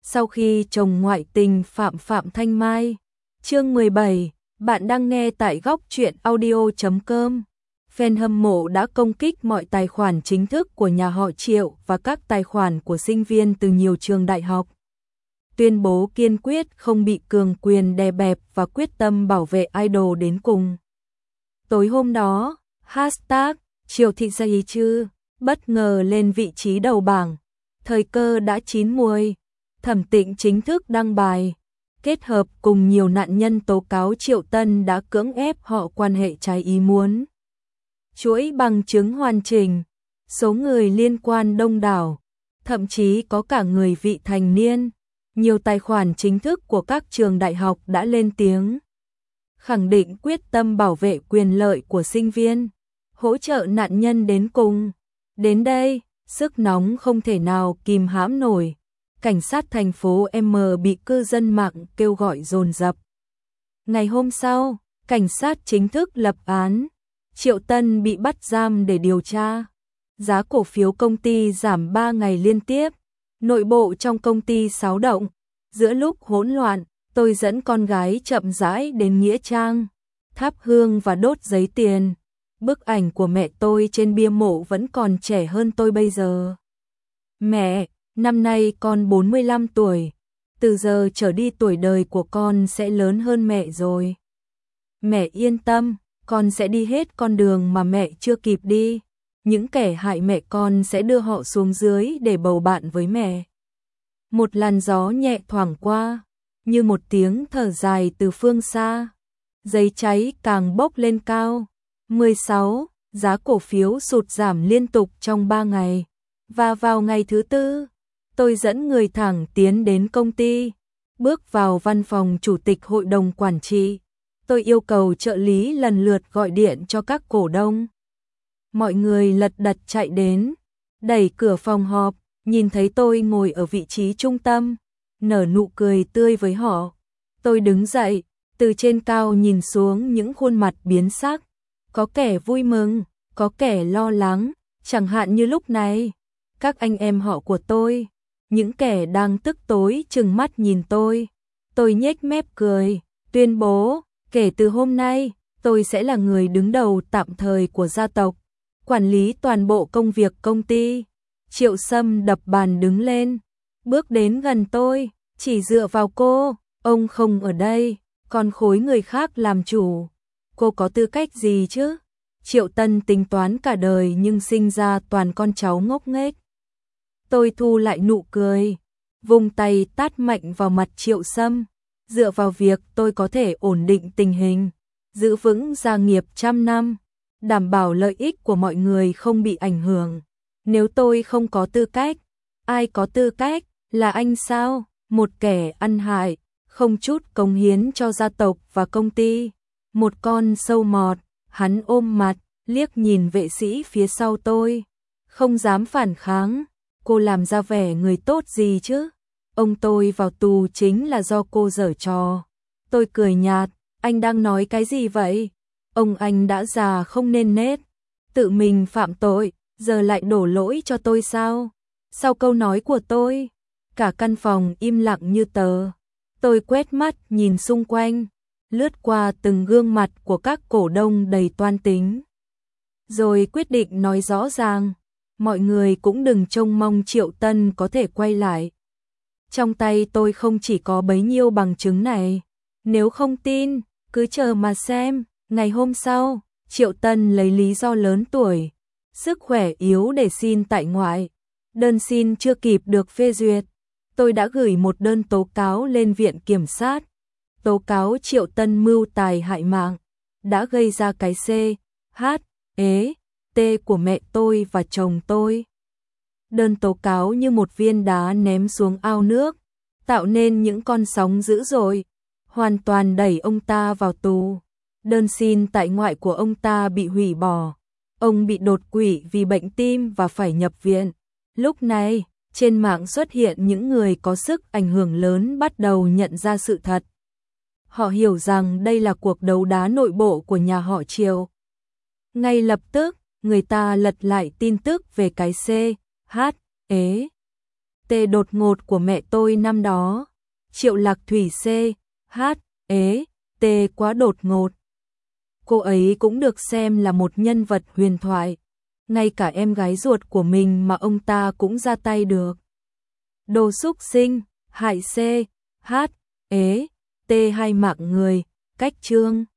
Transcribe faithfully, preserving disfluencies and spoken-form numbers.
Sau khi chồng ngoại tình Phạm Phạm Thanh Mai. Chương mười bảy, bạn đang nghe tại góc truyện audio chấm com. Fan hâm mộ đã công kích mọi tài khoản chính thức của nhà họ Triệu và các tài khoản của sinh viên từ nhiều trường đại học. Tuyên bố kiên quyết không bị cường quyền đè bẹp và quyết tâm bảo vệ idol đến cùng. Tối hôm đó, hashtag Triệu Thị Gia Ý Chư bất ngờ lên vị trí đầu bảng. Thời cơ đã chín muồi. Thẩm Tịnh chính thức đăng bài, kết hợp cùng nhiều nạn nhân tố cáo Triệu Tân đã cưỡng ép họ quan hệ trái ý muốn. Chuỗi bằng chứng hoàn chỉnh, số người liên quan đông đảo, thậm chí có cả người vị thành niên. Nhiều tài khoản chính thức của các trường đại học đã lên tiếng, khẳng định quyết tâm bảo vệ quyền lợi của sinh viên, hỗ trợ nạn nhân đến cùng. Đến đây, sức nóng không thể nào kìm hãm nổi. Cảnh sát thành phố M bị cư dân mạng kêu gọi dồn dập. Ngày hôm sau, cảnh sát chính thức lập án. Triệu Tân bị bắt giam để điều tra. Giá cổ phiếu công ty giảm ba ngày liên tiếp. Nội bộ trong công ty xáo động. Giữa lúc hỗn loạn, tôi dẫn con gái chậm rãi đến nghĩa trang, thắp hương và đốt giấy tiền. Bức ảnh của mẹ tôi trên bia mộ vẫn còn trẻ hơn tôi bây giờ. Mẹ, năm nay con bốn mươi lăm tuổi, từ giờ trở đi tuổi đời của con sẽ lớn hơn mẹ rồi. Mẹ yên tâm, con sẽ đi hết con đường mà mẹ chưa kịp đi. Những kẻ hại mẹ con sẽ đưa họ xuống dưới để bầu bạn với mẹ. Một làn gió nhẹ thoảng qua, như một tiếng thở dài từ phương xa. Giấy cháy càng bốc lên cao. mười sáu, giá cổ phiếu sụt giảm liên tục trong ba ngày. Và vào ngày thứ tư, tôi dẫn người thẳng tiến đến công ty, bước vào văn phòng chủ tịch hội đồng quản trị. Tôi yêu cầu trợ lý lần lượt gọi điện cho các cổ đông. Mọi người lật đật chạy đến, đẩy cửa phòng họp, nhìn thấy tôi ngồi ở vị trí trung tâm, nở nụ cười tươi với họ. Tôi đứng dậy, từ trên cao nhìn xuống những khuôn mặt biến sắc, có kẻ vui mừng, có kẻ lo lắng, chẳng hạn như lúc này, các anh em họ của tôi, những kẻ đang tức tối trừng mắt nhìn tôi. Tôi nhếch mép cười, tuyên bố, kể từ hôm nay, tôi sẽ là người đứng đầu tạm thời của gia tộc, quản lý toàn bộ công việc công ty. Triệu Sâm đập bàn đứng lên, bước đến gần tôi, chỉ dựa vào cô, ông không ở đây, còn khối người khác làm chủ. Cô có tư cách gì chứ? Triệu Tân tính toán cả đời nhưng sinh ra toàn con cháu ngốc nghếch. Tôi thu lại nụ cười, vung tay tát mạnh vào mặt Triệu Sâm, dựa vào việc tôi có thể ổn định tình hình, giữ vững gia nghiệp trăm năm, đảm bảo lợi ích của mọi người không bị ảnh hưởng. Nếu tôi không có tư cách, ai có tư cách, là anh sao? Một kẻ ăn hại, không chút cống hiến cho gia tộc và công ty. Một con sâu mọt, hắn ôm mặt, liếc nhìn vệ sĩ phía sau tôi, không dám phản kháng. Cô làm ra vẻ người tốt gì chứ? Ông tôi vào tù chính là do cô giở trò. Tôi cười nhạt, anh đang nói cái gì vậy? Ông anh đã già không nên nết, tự mình phạm tội, giờ lại đổ lỗi cho tôi sao? Sau câu nói của tôi, cả căn phòng im lặng như tờ. Tôi quét mắt nhìn xung quanh, lướt qua từng gương mặt của các cổ đông đầy toan tính, rồi quyết định nói rõ ràng, mọi người cũng đừng trông mong Triệu Tân có thể quay lại. Trong tay tôi không chỉ có bấy nhiêu bằng chứng này, nếu không tin, cứ chờ mà xem. Ngày hôm sau, Triệu Tân lấy lý do lớn tuổi, sức khỏe yếu để xin tại ngoại. Đơn xin chưa kịp được phê duyệt, tôi đã gửi một đơn tố cáo lên viện kiểm sát. Tố cáo Triệu Tân mưu tài hại mạng, đã gây ra cái C, H, ế, T của mẹ tôi và chồng tôi. Đơn tố cáo như một viên đá ném xuống ao nước, tạo nên những con sóng dữ dội, hoàn toàn đẩy ông ta vào tù. Đơn xin tại ngoại của ông ta bị hủy bỏ. Ông bị đột quỵ vì bệnh tim và phải nhập viện. Lúc này, trên mạng xuất hiện những người có sức ảnh hưởng lớn bắt đầu nhận ra sự thật. Họ hiểu rằng đây là cuộc đấu đá nội bộ của nhà họ Triệu. Ngay lập tức, người ta lật lại tin tức về cái C, H, ế, Tê đột ngột của mẹ tôi năm đó. Triệu Lạc Thủy C. H. Ế, Tê quá đột ngột. Cô ấy cũng được xem là một nhân vật huyền thoại. Ngay cả em gái ruột của mình mà ông ta cũng ra tay được. Đồ xúc sinh, hại C. H. Ế, Tê hai mạng người, cách chương.